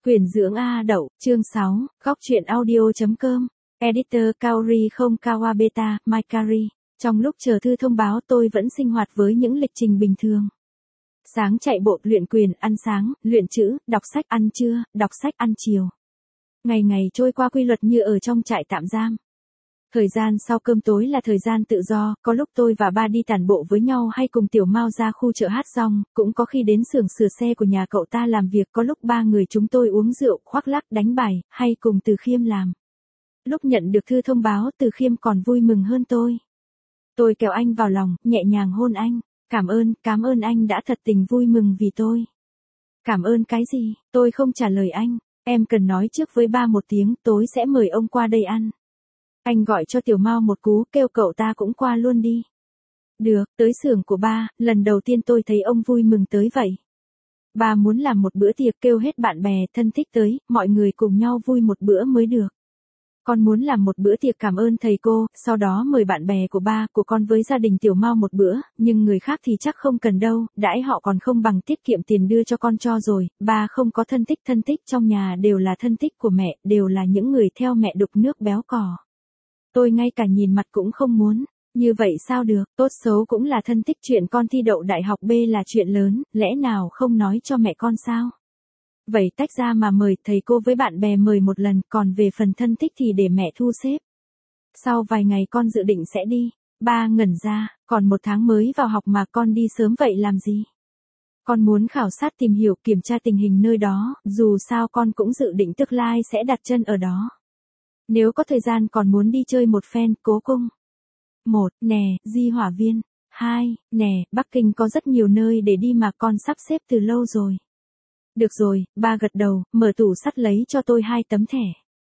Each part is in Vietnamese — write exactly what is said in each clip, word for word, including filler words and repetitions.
Quyền dưỡng A Đậu, chương sáu, góc truyện audio.com, Editor Kaori không Kawabeta, Maikari. Trong lúc chờ thư thông báo tôi vẫn sinh hoạt với những lịch trình bình thường. Sáng chạy bộ, luyện quyền, ăn sáng, luyện chữ, đọc sách, ăn trưa, đọc sách, ăn chiều. Ngày ngày trôi qua quy luật như ở trong trại tạm giam. Thời gian sau cơm tối là thời gian tự do, có lúc tôi và ba đi tản bộ với nhau hay cùng Tiểu Mao ra khu chợ Hát Rong, cũng có khi đến xưởng sửa xe của nhà cậu ta làm việc, có lúc ba người chúng tôi uống rượu, khoác lác, đánh bài, hay cùng Từ Khiêm làm. Lúc nhận được thư thông báo, Từ Khiêm còn vui mừng hơn tôi. Tôi kéo anh vào lòng, nhẹ nhàng hôn anh. Cảm ơn, cảm ơn anh đã thật tình vui mừng vì tôi. Cảm ơn cái gì? Tôi không trả lời anh. Em cần nói trước với ba một tiếng, tối sẽ mời ông qua đây ăn. Anh gọi cho Tiểu Mao một cú, kêu cậu ta cũng qua luôn đi. Được, tới xưởng của ba, lần đầu tiên tôi thấy ông vui mừng tới vậy. Ba muốn làm một bữa tiệc, kêu hết bạn bè, thân thích tới, mọi người cùng nhau vui một bữa mới được. Con muốn làm một bữa tiệc cảm ơn thầy cô, sau đó mời bạn bè của ba, của con với gia đình Tiểu Mao một bữa, nhưng người khác thì chắc không cần đâu, đãi họ còn không bằng tiết kiệm tiền đưa cho con cho rồi. Ba không có thân thích, thân thích trong nhà đều là thân thích của mẹ, đều là những người theo mẹ đục nước béo cò. Tôi ngay cả nhìn mặt cũng không muốn. Như vậy sao được, tốt xấu cũng là thân thích, chuyện con thi đậu đại học B là chuyện lớn, lẽ nào không nói cho mẹ con sao? Vậy tách ra mà mời, thầy cô với bạn bè mời một lần, còn về phần thân thích thì để mẹ thu xếp. Sau vài ngày con dự định sẽ đi. Ba ngẩn ra, còn một tháng mới vào học mà con đi sớm vậy làm gì? Con muốn khảo sát tìm hiểu kiểm tra tình hình nơi đó, dù sao con cũng dự định tương lai sẽ đặt chân ở đó. Nếu có thời gian còn muốn đi chơi một phen, cố cung. Một, nè, Di Hỏa Viên. Hai, nè, Bắc Kinh có rất nhiều nơi để đi mà con sắp xếp từ lâu rồi. Được rồi, ba gật đầu, mở tủ sắt lấy cho tôi hai tấm thẻ.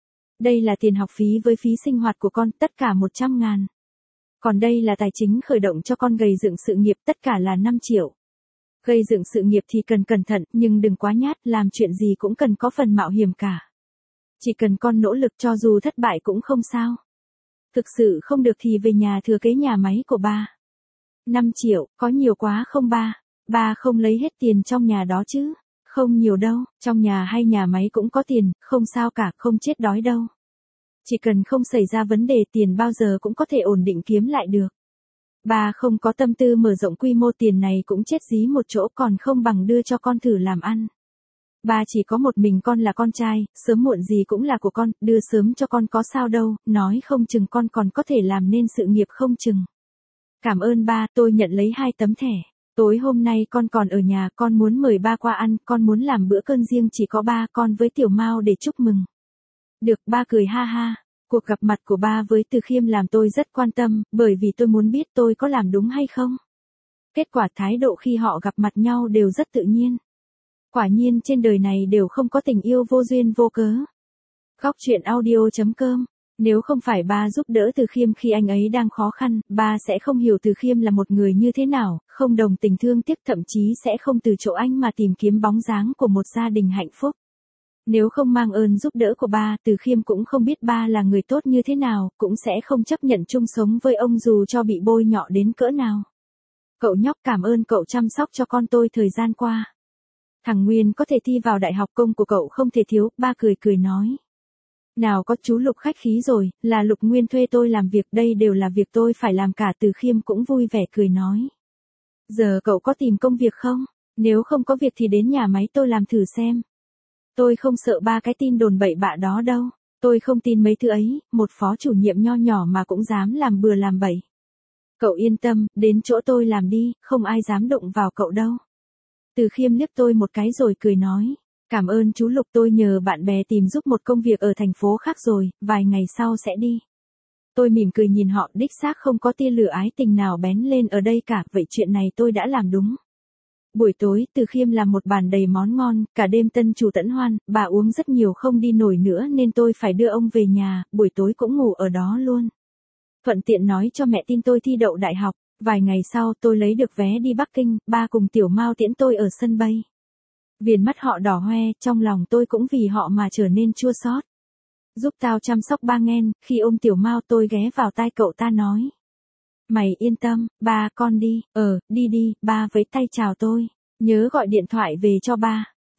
Đây là tiền học phí với phí sinh hoạt của con, tất cả một trăm ngàn. Còn đây là tài chính khởi động cho con gầy dựng sự nghiệp, tất cả là năm triệu. Gây dựng sự nghiệp thì cần cẩn thận, nhưng đừng quá nhát, làm chuyện gì cũng cần có phần mạo hiểm cả. Chỉ cần con nỗ lực, cho dù thất bại cũng không sao. Thực sự không được thì về nhà thừa kế nhà máy của ba. năm triệu, có nhiều quá không ba? Ba không lấy hết tiền trong nhà đó chứ? Không nhiều đâu, trong nhà hay nhà máy cũng có tiền, không sao cả, không chết đói đâu. Chỉ cần không xảy ra vấn đề, tiền bao giờ cũng có thể ổn định kiếm lại được. Ba không có tâm tư mở rộng quy mô, tiền này cũng chết dí một chỗ, còn không bằng đưa cho con thử làm ăn. Ba chỉ có một mình con là con trai, sớm muộn gì cũng là của con, đưa sớm cho con có sao đâu, nói không chừng con còn có thể làm nên sự nghiệp không chừng. Cảm ơn ba, tôi nhận lấy hai tấm thẻ. Tối hôm nay con còn ở nhà, con muốn mời ba qua ăn, con muốn làm bữa cơm riêng chỉ có ba con với Tiểu Mao để chúc mừng. Được, ba cười ha ha. Cuộc gặp mặt của ba với Từ Khiêm làm tôi rất quan tâm, bởi vì tôi muốn biết tôi có làm đúng hay không. Kết quả thái độ khi họ gặp mặt nhau đều rất tự nhiên. Quả nhiên trên đời này đều không có tình yêu vô duyên vô cớ. Góc truyện audio.com. Nếu không phải ba giúp đỡ Từ Khiêm khi anh ấy đang khó khăn, ba sẽ không hiểu Từ Khiêm là một người như thế nào, không đồng tình thương tiếc, thậm chí sẽ không từ chỗ anh mà tìm kiếm bóng dáng của một gia đình hạnh phúc. Nếu không mang ơn giúp đỡ của ba, Từ Khiêm cũng không biết ba là người tốt như thế nào, cũng sẽ không chấp nhận chung sống với ông dù cho bị bôi nhọ đến cỡ nào. Cậu nhóc, cảm ơn cậu chăm sóc cho con tôi thời gian qua. Thằng Nguyên có thể thi vào đại học, công của cậu không thể thiếu, ba cười cười nói. Nào có, chú Lục khách khí rồi, là Lục Nguyên thuê tôi làm việc, đây đều là việc tôi phải làm cả. Từ Khiêm cũng vui vẻ cười nói. Giờ cậu có tìm công việc không? Nếu không có việc thì đến nhà máy tôi làm thử xem. Tôi không sợ ba cái tin đồn bậy bạ đó đâu, tôi không tin mấy thứ ấy, một phó chủ nhiệm nho nhỏ mà cũng dám làm bừa làm bậy. Cậu yên tâm, đến chỗ tôi làm đi, không ai dám đụng vào cậu đâu. Từ Khiêm liếc tôi một cái rồi cười nói. Cảm ơn chú Lục, tôi nhờ bạn bè tìm giúp một công việc ở thành phố khác rồi, vài ngày sau sẽ đi. Tôi mỉm cười nhìn họ, đích xác không có tia lửa ái tình nào bén lên ở đây cả, vậy chuyện này tôi đã làm đúng. Buổi tối, Từ Khiêm làm một bàn đầy món ngon, cả đêm tân chủ tẫn hoan, bà uống rất nhiều không đi nổi nữa nên tôi phải đưa ông về nhà, buổi tối cũng ngủ ở đó luôn. Thuận tiện nói cho mẹ tin tôi thi đậu đại học, vài ngày sau tôi lấy được vé đi Bắc Kinh, ba cùng Tiểu Mao tiễn tôi ở sân bay. Viền mắt họ đỏ hoe, trong lòng tôi cũng vì họ mà trở nên chua xót. Giúp tao chăm sóc ba nghen, khi ôm Tiểu Mao tôi ghé vào tai cậu ta nói. Mày yên tâm, ba con đi, ờ, đi đi, ba với tay chào tôi, nhớ gọi điện thoại về cho ba.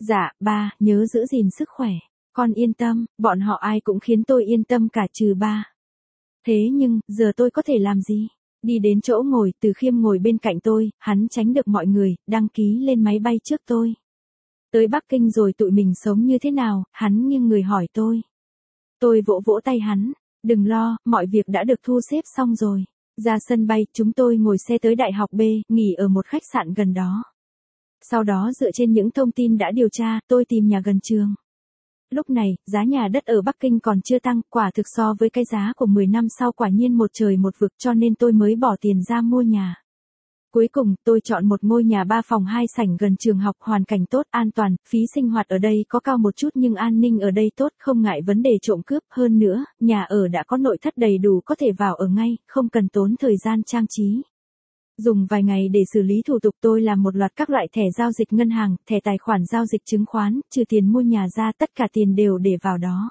Dạ, ba, nhớ giữ gìn sức khỏe. Con yên tâm, bọn họ ai cũng khiến tôi yên tâm cả trừ ba. Thế nhưng, giờ tôi có thể làm gì? Đi đến chỗ ngồi, Từ Khiêm ngồi bên cạnh tôi, hắn tránh được mọi người, đăng ký lên máy bay trước tôi. Tới Bắc Kinh rồi tụi mình sống như thế nào, hắn nghiêng người hỏi tôi. Tôi vỗ vỗ tay hắn, đừng lo, mọi việc đã được thu xếp xong rồi. Ra sân bay, chúng tôi ngồi xe tới Đại học B, nghỉ ở một khách sạn gần đó. Sau đó dựa trên những thông tin đã điều tra, tôi tìm nhà gần trường. Lúc này, giá nhà đất ở Bắc Kinh còn chưa tăng, quả thực so với cái giá của mười năm sau quả nhiên một trời một vực, cho nên tôi mới bỏ tiền ra mua nhà. Cuối cùng, tôi chọn một ngôi nhà ba phòng hai sảnh gần trường học, hoàn cảnh tốt, an toàn, phí sinh hoạt ở đây có cao một chút nhưng an ninh ở đây tốt, không ngại vấn đề trộm cướp. Hơn nữa, nhà ở đã có nội thất đầy đủ có thể vào ở ngay, không cần tốn thời gian trang trí. Dùng vài ngày để xử lý thủ tục, tôi làm một loạt các loại thẻ giao dịch ngân hàng, thẻ tài khoản giao dịch chứng khoán, trừ tiền mua nhà ra tất cả tiền đều để vào đó.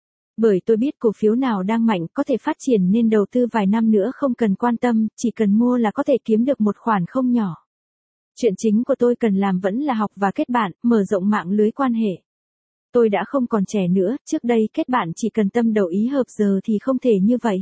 Bởi tôi biết cổ phiếu nào đang mạnh có thể phát triển nên đầu tư vài năm nữa không cần quan tâm, chỉ cần mua là có thể kiếm được một khoản không nhỏ. Chuyện chính của tôi cần làm vẫn là học và kết bạn, mở rộng mạng lưới quan hệ. Tôi đã không còn trẻ nữa, trước đây kết bạn chỉ cần tâm đầu ý hợp, giờ thì không thể như vậy.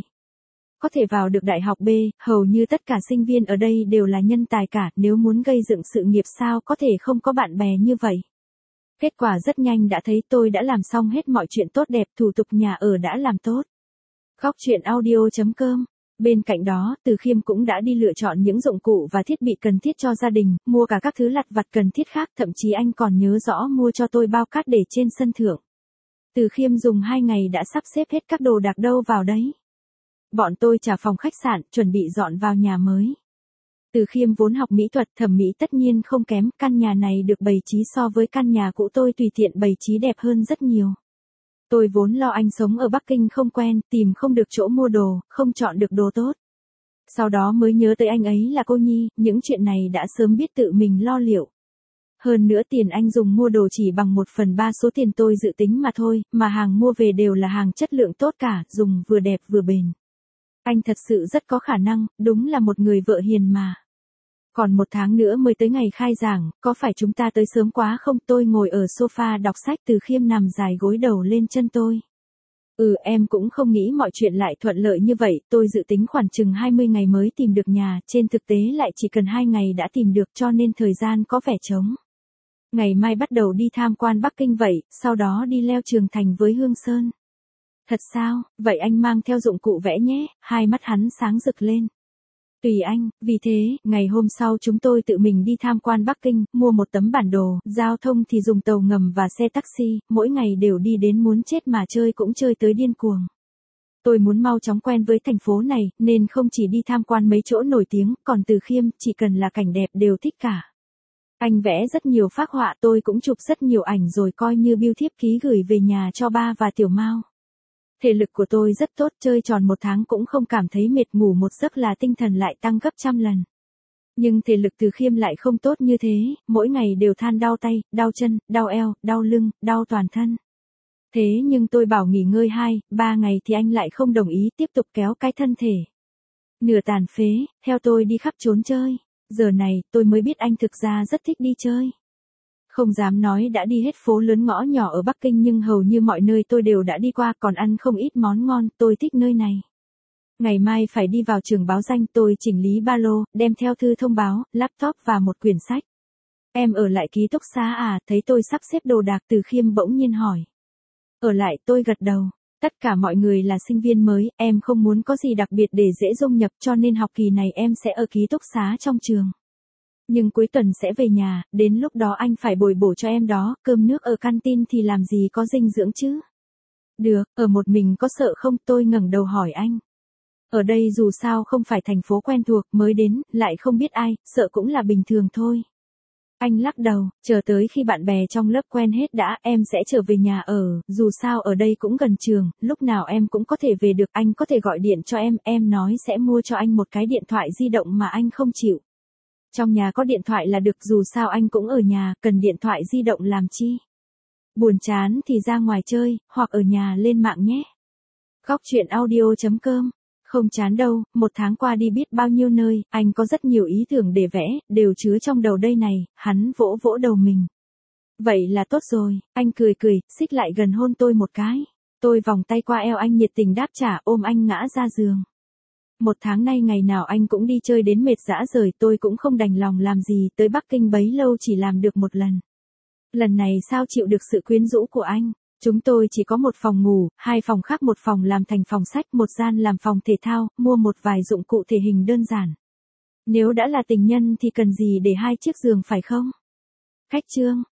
Có thể vào được Đại học B, hầu như tất cả sinh viên ở đây đều là nhân tài cả, nếu muốn gây dựng sự nghiệp sao có thể không có bạn bè như vậy. Kết quả rất nhanh đã thấy tôi đã làm xong hết mọi chuyện tốt đẹp, thủ tục nhà ở đã làm tốt. Góc chuyện audio chấm com. Bên cạnh đó, Từ Khiêm cũng đã đi lựa chọn những dụng cụ và thiết bị cần thiết cho gia đình, mua cả các thứ lặt vặt cần thiết khác, thậm chí anh còn nhớ rõ mua cho tôi bao cát để trên sân thượng. Từ Khiêm dùng hai ngày đã sắp xếp hết các đồ đạc đâu vào đấy. Bọn tôi trả phòng khách sạn, chuẩn bị dọn vào nhà mới. Từ Khiêm vốn học mỹ thuật, thẩm mỹ tất nhiên không kém, căn nhà này được bày trí so với căn nhà cũ tôi tùy tiện bày trí đẹp hơn rất nhiều. Tôi vốn lo anh sống ở Bắc Kinh không quen, tìm không được chỗ mua đồ, không chọn được đồ tốt. Sau đó mới nhớ tới anh ấy là cô Nhi, những chuyện này đã sớm biết tự mình lo liệu. Hơn nữa tiền anh dùng mua đồ chỉ bằng một phần ba số tiền tôi dự tính mà thôi, mà hàng mua về đều là hàng chất lượng tốt cả, dùng vừa đẹp vừa bền. Anh thật sự rất có khả năng, đúng là một người vợ hiền mà. Còn một tháng nữa mới tới ngày khai giảng, có phải chúng ta tới sớm quá không? Tôi ngồi ở sofa đọc sách, Từ Khiêm nằm dài gối đầu lên chân tôi. Ừ, em cũng không nghĩ mọi chuyện lại thuận lợi như vậy, tôi dự tính khoảng chừng hai mươi ngày mới tìm được nhà, trên thực tế lại chỉ cần hai ngày đã tìm được cho nên thời gian có vẻ trống. Ngày mai bắt đầu đi tham quan Bắc Kinh vậy, sau đó đi leo Trường Thành với Hương Sơn. Thật sao, vậy anh mang theo dụng cụ vẽ nhé, hai mắt hắn sáng rực lên. Tùy anh, vì thế, ngày hôm sau chúng tôi tự mình đi tham quan Bắc Kinh, mua một tấm bản đồ, giao thông thì dùng tàu ngầm và xe taxi, mỗi ngày đều đi đến muốn chết mà chơi cũng chơi tới điên cuồng. Tôi muốn mau chóng quen với thành phố này, nên không chỉ đi tham quan mấy chỗ nổi tiếng, còn Từ Khiêm, chỉ cần là cảnh đẹp đều thích cả. Anh vẽ rất nhiều phác họa, tôi cũng chụp rất nhiều ảnh rồi coi như bưu thiếp ký gửi về nhà cho ba và Tiểu Mao. Thể lực của tôi rất tốt, chơi tròn một tháng cũng không cảm thấy mệt, ngủ một giấc là tinh thần lại tăng gấp trăm lần. Nhưng thể lực Từ Khiêm lại không tốt như thế, mỗi ngày đều than đau tay, đau chân, đau eo, đau lưng, đau toàn thân. Thế nhưng tôi bảo nghỉ ngơi hai, ba ngày thì anh lại không đồng ý, tiếp tục kéo cái thân thể nửa tàn phế, theo tôi đi khắp trốn chơi. Giờ này, tôi mới biết anh thực ra rất thích đi chơi. Không dám nói đã đi hết phố lớn ngõ nhỏ ở Bắc Kinh nhưng hầu như mọi nơi tôi đều đã đi qua, còn ăn không ít món ngon, tôi thích nơi này. Ngày mai phải đi vào trường báo danh, tôi chỉnh lý ba lô, đem theo thư thông báo, laptop và một quyển sách. Em ở lại ký túc xá à? Thấy tôi sắp xếp đồ đạc, Từ Khiêm bỗng nhiên hỏi. Ở lại, tôi gật đầu. Tất cả mọi người là sinh viên mới, em không muốn có gì đặc biệt để dễ dung nhập cho nên học kỳ này em sẽ ở ký túc xá trong trường. Nhưng cuối tuần sẽ về nhà, đến lúc đó anh phải bồi bổ cho em đó, cơm nước ở canteen thì làm gì có dinh dưỡng chứ. Được, ở một mình có sợ không? Tôi ngẩng đầu hỏi anh. Ở đây dù sao không phải thành phố quen thuộc, mới đến, lại không biết ai, sợ cũng là bình thường thôi. Anh lắc đầu, chờ tới khi bạn bè trong lớp quen hết đã, em sẽ trở về nhà ở, dù sao ở đây cũng gần trường, lúc nào em cũng có thể về được, anh có thể gọi điện cho em, em nói sẽ mua cho anh một cái điện thoại di động mà anh không chịu. Trong nhà có điện thoại là được, dù sao anh cũng ở nhà, cần điện thoại di động làm chi. Buồn chán thì ra ngoài chơi, hoặc ở nhà lên mạng nhé. Góc chuyện audio chấm com. Không chán đâu, một tháng qua đi biết bao nhiêu nơi, anh có rất nhiều ý tưởng để vẽ, đều chứa trong đầu đây này, hắn vỗ vỗ đầu mình. Vậy là tốt rồi, anh cười cười, xích lại gần hôn tôi một cái. Tôi vòng tay qua eo anh nhiệt tình đáp trả, ôm anh ngã ra giường. Một tháng nay ngày nào anh cũng đi chơi đến mệt rã rời, tôi cũng không đành lòng làm gì, tới Bắc Kinh bấy lâu chỉ làm được một lần. Lần này sao chịu được sự quyến rũ của anh. Chúng tôi chỉ có một phòng ngủ, hai phòng khác, một phòng làm thành phòng sách, một gian làm phòng thể thao, mua một vài dụng cụ thể hình đơn giản. Nếu đã là tình nhân thì cần gì để hai chiếc giường phải không? Khách trương.